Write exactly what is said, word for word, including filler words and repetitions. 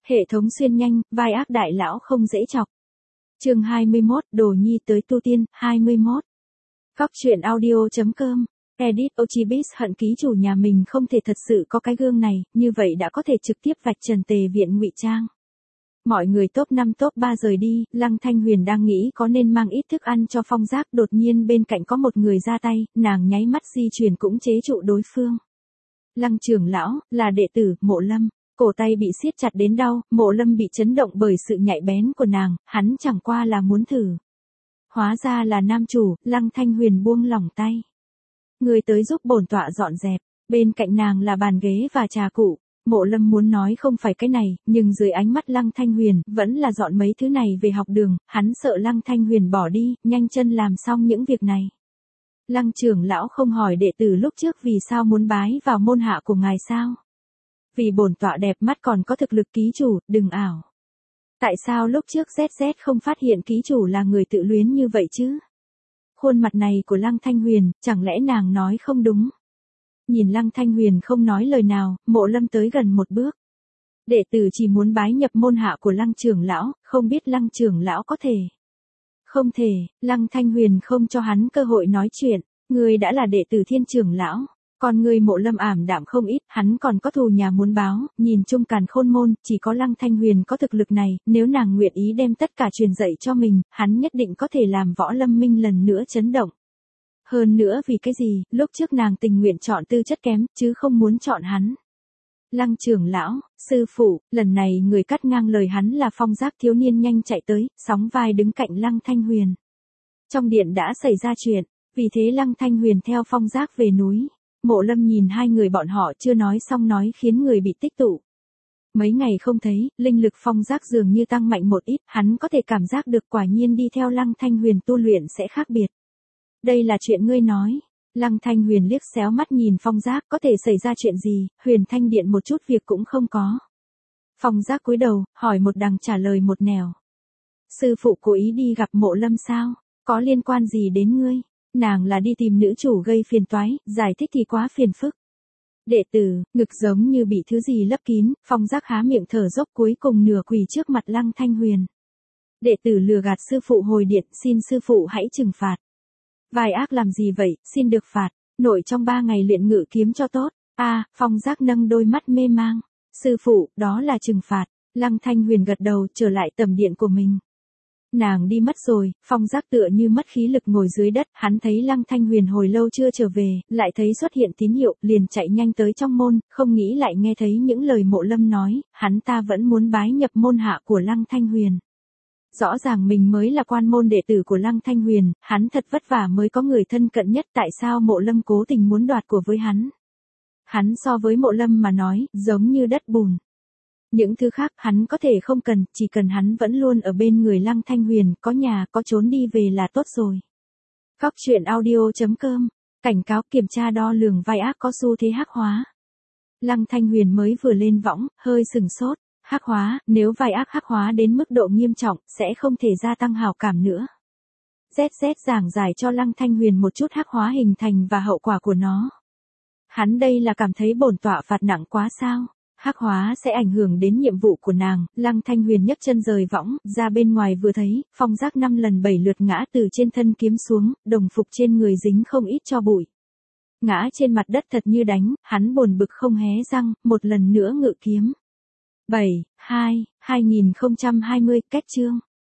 Hệ thống xuyên nhanh, vai ác đại lão không dễ chọc. Chương hai mươi mốt, Đồ Nhi tới tu tiên, hai mươi mốt. Góc truyện audio.com. Edit Ochibis hận ký chủ nhà mình không thể thật sự có cái gương này, như vậy đã có thể trực tiếp vạch trần Tề Viện ngụy trang. Mọi người top năm top ba rời đi, Lăng Thanh Huyền đang nghĩ có nên mang ít thức ăn cho Phong Giác, đột nhiên bên cạnh có một người ra tay, nàng nháy mắt di chuyển cũng chế trụ đối phương. Lăng trưởng lão, là đệ tử, Mộ Lâm. Cổ tay bị siết chặt đến đau, Mộ Lâm bị chấn động bởi sự nhạy bén của nàng, hắn chẳng qua là muốn thử. Hóa ra là nam chủ, Lăng Thanh Huyền buông lỏng tay. Người tới giúp bổn tọa dọn dẹp, bên cạnh nàng là bàn ghế và trà cụ. Mộ Lâm muốn nói không phải cái này, nhưng dưới ánh mắt Lăng Thanh Huyền, vẫn là dọn mấy thứ này về học đường, hắn sợ Lăng Thanh Huyền bỏ đi, nhanh chân làm xong những việc này. Lăng trưởng lão không hỏi đệ tử lúc trước vì sao muốn bái vào môn hạ của ngài sao? Vì bổn tọa đẹp mắt còn có thực lực ký chủ, đừng ảo. Tại sao lúc trước Z Z không phát hiện ký chủ là người tự luyến như vậy chứ? Khuôn mặt này của Lăng Thanh Huyền, chẳng lẽ nàng nói không đúng? Nhìn Lăng Thanh Huyền không nói lời nào, Mộ Lâm tới gần một bước. Đệ tử chỉ muốn bái nhập môn hạ của Lăng trưởng lão, không biết Lăng trưởng lão có thể. Không thể, Lăng Thanh Huyền không cho hắn cơ hội nói chuyện, người đã là đệ tử Thiên trưởng lão. Còn người Mộ Lâm ảm đạm không ít, hắn còn có thù nhà muốn báo, nhìn chung càn khôn môn, chỉ có Lăng Thanh Huyền có thực lực này, nếu nàng nguyện ý đem tất cả truyền dạy cho mình, hắn nhất định có thể làm Võ Lâm Minh lần nữa chấn động. Hơn nữa vì cái gì, lúc trước nàng tình nguyện chọn tư chất kém, chứ không muốn chọn hắn. Lăng trưởng lão, sư phụ, lần này người cắt ngang lời hắn là Phong Giác thiếu niên nhanh chạy tới, sóng vai đứng cạnh Lăng Thanh Huyền. Trong điện đã xảy ra chuyện, vì thế Lăng Thanh Huyền theo Phong Giác về núi. Mộ Lâm nhìn hai người bọn họ chưa nói xong nói khiến người bị tích tụ. Mấy ngày không thấy, linh lực Phong Giác dường như tăng mạnh một ít, hắn có thể cảm giác được quả nhiên đi theo Lăng Thanh Huyền tu luyện sẽ khác biệt. Đây là chuyện ngươi nói. Lăng Thanh Huyền liếc xéo mắt nhìn Phong Giác, có thể xảy ra chuyện gì, Huyền Thanh Điện một chút việc cũng không có. Phong Giác cúi đầu, hỏi một đằng trả lời một nẻo. Sư phụ cố ý đi gặp Mộ Lâm sao? Có liên quan gì đến ngươi? Nàng là đi tìm nữ chủ gây phiền toái, giải thích thì quá phiền phức. Đệ tử, ngực giống như bị thứ gì lấp kín, Phong Giác há miệng thở dốc cuối cùng nửa quỳ trước mặt Lăng Thanh Huyền. Đệ tử lừa gạt sư phụ hồi điện, xin sư phụ hãy trừng phạt. Vai ác làm gì vậy, xin được phạt, nội trong ba ngày luyện ngự kiếm cho tốt. A, à, Phong Giác nâng đôi mắt mê mang. Sư phụ, đó là trừng phạt. Lăng Thanh Huyền gật đầu, trở lại tầm điện của mình. Nàng đi mất rồi, Phong Giác tựa như mất khí lực ngồi dưới đất, hắn thấy Lăng Thanh Huyền hồi lâu chưa trở về, lại thấy xuất hiện tín hiệu, liền chạy nhanh tới trong môn, không nghĩ lại nghe thấy những lời Mộ Lâm nói, hắn ta vẫn muốn bái nhập môn hạ của Lăng Thanh Huyền. Rõ ràng mình mới là quan môn đệ tử của Lăng Thanh Huyền, hắn thật vất vả mới có người thân cận nhất, tại sao Mộ Lâm cố tình muốn đoạt của với hắn. Hắn so với Mộ Lâm mà nói, giống như đất bùn. Những thứ khác hắn có thể không cần, chỉ cần hắn vẫn luôn ở bên người Lăng Thanh Huyền, có nhà, có trốn đi về là tốt rồi. Góc truyện audio.com, cảnh cáo kiểm tra đo lường vai ác có xu thế hắc hóa. Lăng Thanh Huyền mới vừa lên võng, hơi sừng sốt. Hắc hóa, nếu vai ác hắc hóa đến mức độ nghiêm trọng, sẽ không thể gia tăng hào cảm nữa. Z Z giảng giải cho Lăng Thanh Huyền một chút hắc hóa hình thành và hậu quả của nó. Hắn đây là cảm thấy bổn tọa phạt nặng quá sao? Hắc hóa sẽ ảnh hưởng đến nhiệm vụ của nàng. Lăng Thanh Huyền nhấc chân rời võng, ra bên ngoài vừa thấy, Phong Giác năm lần bảy lượt ngã từ trên thân kiếm xuống, đồng phục trên người dính không ít cho bụi. Ngã trên mặt đất thật như đánh, hắn buồn bực không hé răng, một lần nữa ngự kiếm. bảy, hai, hai nghìn không trăm hai mươi, kết chương.